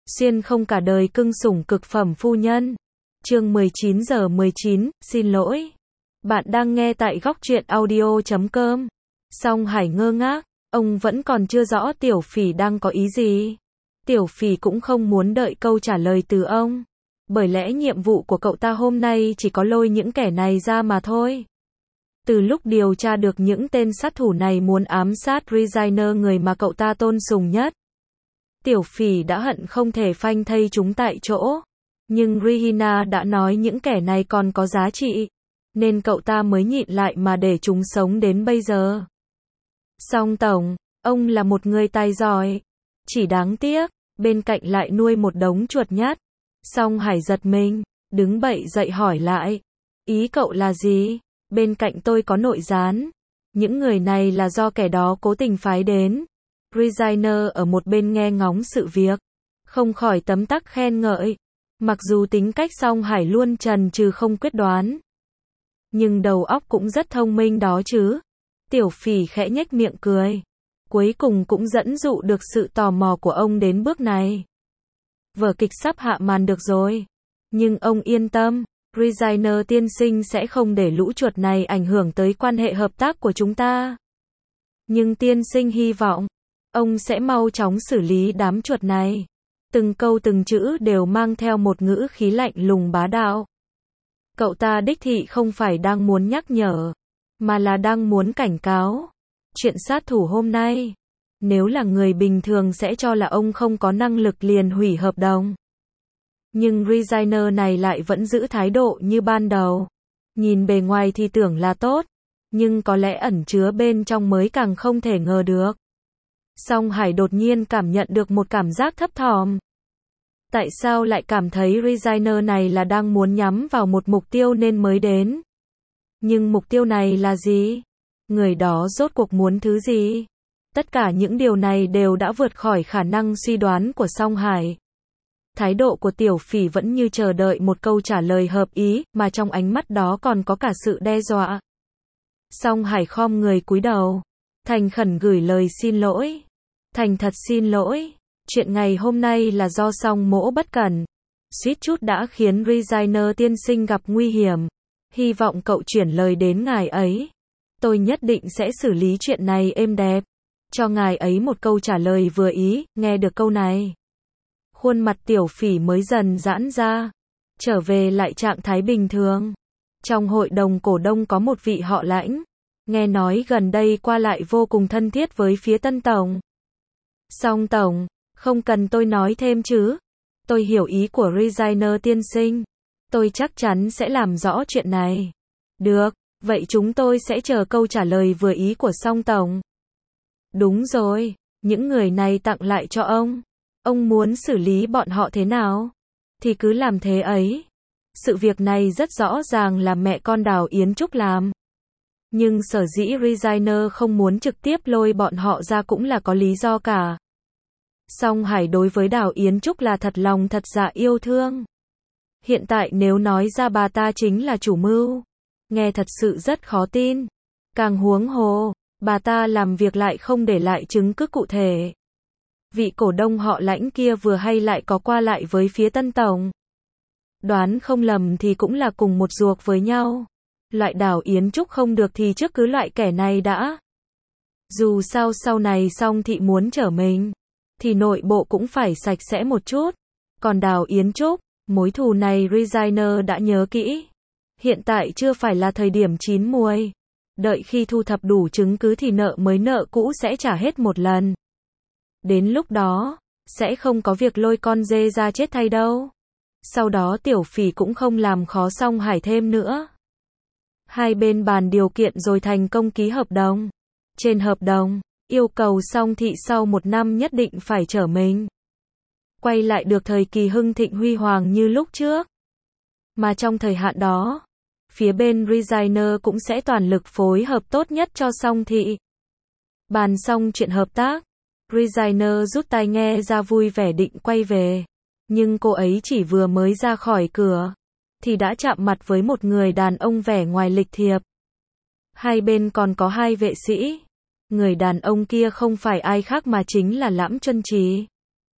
Xuyên không cả đời cưng sủng cực phẩm phu nhân. Chương 19:19, xin lỗi. Bạn đang nghe tại góc truyện audio.com. Song Hải ngơ ngác, ông vẫn còn chưa rõ Tiểu Phỉ đang có ý gì. Tiểu Phỉ cũng không muốn đợi câu trả lời từ ông. Bởi lẽ nhiệm vụ của cậu ta hôm nay chỉ có lôi những kẻ này ra mà thôi. Từ lúc điều tra được những tên sát thủ này muốn ám sát Regina, người mà cậu ta tôn sùng nhất, Tiểu Phỉ đã hận không thể phanh thây chúng tại chỗ. Nhưng Regina đã nói những kẻ này còn có giá trị, nên cậu ta mới nhịn lại mà để chúng sống đến bây giờ. Song Tổng, ông là một người tài giỏi. Chỉ đáng tiếc, bên cạnh lại nuôi một đống chuột nhắt. Song Hải giật mình, đứng bậy dậy hỏi lại. Ý cậu là gì? Bên cạnh tôi có nội gián. Những người này là do kẻ đó cố tình phái đến. Regina ở một bên nghe ngóng sự việc, không khỏi tấm tắc khen ngợi. Mặc dù tính cách Song Hải luôn chần chừ không quyết đoán, nhưng đầu óc cũng rất thông minh đó chứ. Tiểu Phỉ khẽ nhếch miệng cười. Cuối cùng cũng dẫn dụ được sự tò mò của ông đến bước này. Vở kịch sắp hạ màn được rồi. Nhưng ông yên tâm, Regina tiên sinh sẽ không để lũ chuột này ảnh hưởng tới quan hệ hợp tác của chúng ta. Nhưng tiên sinh hy vọng, ông sẽ mau chóng xử lý đám chuột này. Từng câu từng chữ đều mang theo một ngữ khí lạnh lùng bá đạo. Cậu ta đích thị không phải đang muốn nhắc nhở, mà là đang muốn cảnh cáo. Chuyện sát thủ hôm nay, nếu là người bình thường sẽ cho là ông không có năng lực liền hủy hợp đồng. Nhưng Regina này lại vẫn giữ thái độ như ban đầu. Nhìn bề ngoài thì tưởng là tốt, nhưng có lẽ ẩn chứa bên trong mới càng không thể ngờ được. Song Hải đột nhiên cảm nhận được một cảm giác thấp thỏm. Tại sao lại cảm thấy Regina này là đang muốn nhắm vào một mục tiêu nên mới đến? Nhưng mục tiêu này là gì? Người đó rốt cuộc muốn thứ gì? Tất cả những điều này đều đã vượt khỏi khả năng suy đoán của Song Hải. Thái độ của Tiểu Phỉ vẫn như chờ đợi một câu trả lời hợp ý, mà trong ánh mắt đó còn có cả sự đe dọa. Song Hải khom người cúi đầu, thành khẩn gửi lời xin lỗi. Thành thật xin lỗi. Chuyện ngày hôm nay là do Song Mỗ bất cẩn, suýt chút đã khiến Regina tiên sinh gặp nguy hiểm. Hy vọng cậu chuyển lời đến ngài ấy. Tôi nhất định sẽ xử lý chuyện này êm đẹp, cho ngài ấy một câu trả lời vừa ý. Nghe được câu này, khuôn mặt Tiểu Phỉ mới dần giãn ra, trở về lại trạng thái bình thường. Trong hội đồng cổ đông có một vị họ Lãnh, nghe nói gần đây qua lại vô cùng thân thiết với phía Tân Tổng. Song Tổng, không cần tôi nói thêm chứ. Tôi hiểu ý của Regina tiên sinh. Tôi chắc chắn sẽ làm rõ chuyện này. Được, vậy chúng tôi sẽ chờ câu trả lời vừa ý của Song Tổng. Đúng rồi, những người này tặng lại cho ông. Ông muốn xử lý bọn họ thế nào? Thì cứ làm thế ấy. Sự việc này rất rõ ràng là mẹ con Đào Yến Trúc làm. Nhưng sở dĩ Regina không muốn trực tiếp lôi bọn họ ra cũng là có lý do cả. Song Hải đối với Đào Yến Trúc là thật lòng thật dạ yêu thương. Hiện tại nếu nói ra bà ta chính là chủ mưu, nghe thật sự rất khó tin. Càng huống hồ, bà ta làm việc lại không để lại chứng cứ cụ thể. Vị cổ đông họ Lãnh kia vừa hay lại có qua lại với phía Tân Tổng. Đoán không lầm thì cũng là cùng một ruột với nhau. Loại Đào Yến Trúc không được thì trước cứ loại kẻ này đã. Dù sao sau này Song thị muốn trở mình, thì nội bộ cũng phải sạch sẽ một chút. Còn Đào Yến Trúc, mối thù này Regina đã nhớ kỹ. Hiện tại chưa phải là thời điểm chín muồi. Đợi khi thu thập đủ chứng cứ thì nợ mới nợ cũ sẽ trả hết một lần. Đến lúc đó, sẽ không có việc lôi con dê ra chết thay đâu. Sau đó Tiểu Phỉ cũng không làm khó Song Hải thêm nữa. Hai bên bàn điều kiện rồi thành công ký hợp đồng. Trên hợp đồng, yêu cầu Song thị sau 1 năm nhất định phải trở mình, quay lại được thời kỳ hưng thịnh huy hoàng như lúc trước. Mà trong thời hạn đó, phía bên Regina cũng sẽ toàn lực phối hợp tốt nhất cho Song thị. Bàn xong chuyện hợp tác, Regina rút tai nghe ra vui vẻ định quay về. Nhưng cô ấy chỉ vừa mới ra khỏi cửa, thì đã chạm mặt với một người đàn ông vẻ ngoài lịch thiệp. Hai bên còn có 2 vệ sĩ. Người đàn ông kia không phải ai khác mà chính là Lãm Chân Trì.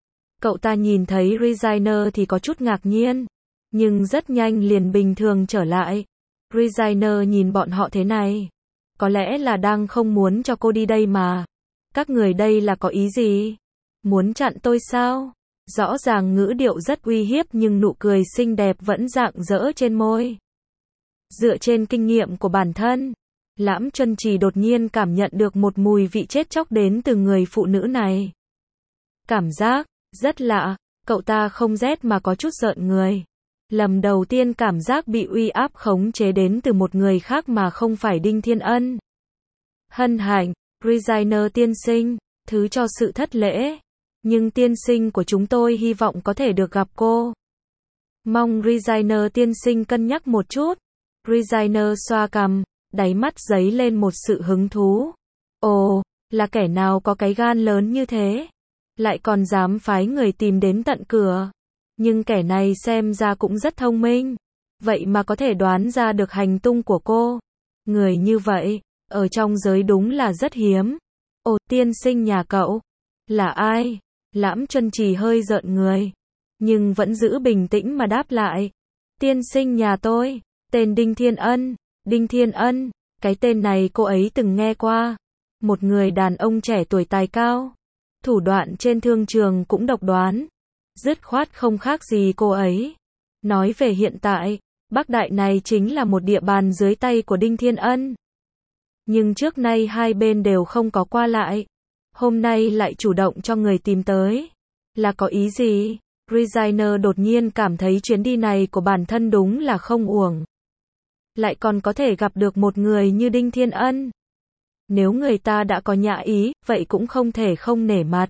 Cậu ta nhìn thấy Regina thì có chút ngạc nhiên, nhưng rất nhanh liền bình thường trở lại. Regina nhìn bọn họ thế này, có lẽ là đang không muốn cho cô đi đây mà. Các người đây là có ý gì? Muốn chặn tôi sao? Rõ ràng ngữ điệu rất uy hiếp nhưng nụ cười xinh đẹp vẫn rạng rỡ trên môi. Dựa trên kinh nghiệm của bản thân, Lãm Chân Trì đột nhiên cảm nhận được một mùi vị chết chóc đến từ người phụ nữ này. Cảm giác rất lạ, cậu ta không rét mà có chút rợn người. Lần đầu tiên cảm giác bị uy áp khống chế đến từ một người khác mà không phải Đinh Thiên Ân. Hân hạnh, Regina tiên sinh, thứ cho sự thất lễ. Nhưng tiên sinh của chúng tôi hy vọng có thể được gặp cô. Mong Regina tiên sinh cân nhắc một chút. Regina xoa cằm, đáy mắt dấy lên một sự hứng thú. Ồ, là kẻ nào có cái gan lớn như thế? Lại còn dám phái người tìm đến tận cửa. Nhưng kẻ này xem ra cũng rất thông minh. Vậy mà có thể đoán ra được hành tung của cô. Người như vậy, ở trong giới đúng là rất hiếm. Ồ, tiên sinh nhà cậu, là ai? Lãm Chân Trì hơi rợn người, nhưng vẫn giữ bình tĩnh mà đáp lại. Tiên sinh nhà tôi, tên Đinh Thiên Ân. Đinh Thiên Ân, cái tên này cô ấy từng nghe qua. Một người đàn ông trẻ tuổi tài cao. Thủ đoạn trên thương trường cũng độc đoán. Dứt khoát không khác gì cô ấy. Nói về hiện tại, Bắc Đại này chính là một địa bàn dưới tay của Đinh Thiên Ân. Nhưng trước nay hai bên đều không có qua lại. Hôm nay lại chủ động cho người tìm tới. Là có ý gì? Regina đột nhiên cảm thấy chuyến đi này của bản thân đúng là không uổng. Lại còn có thể gặp được một người như Đinh Thiên Ân. Nếu người ta đã có nhã ý, vậy cũng không thể không nể mặt.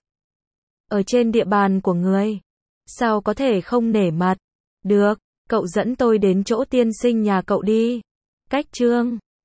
Ở trên địa bàn của người, sao có thể không nể mặt? Được, cậu dẫn tôi đến chỗ tiên sinh nhà cậu đi. Cách chương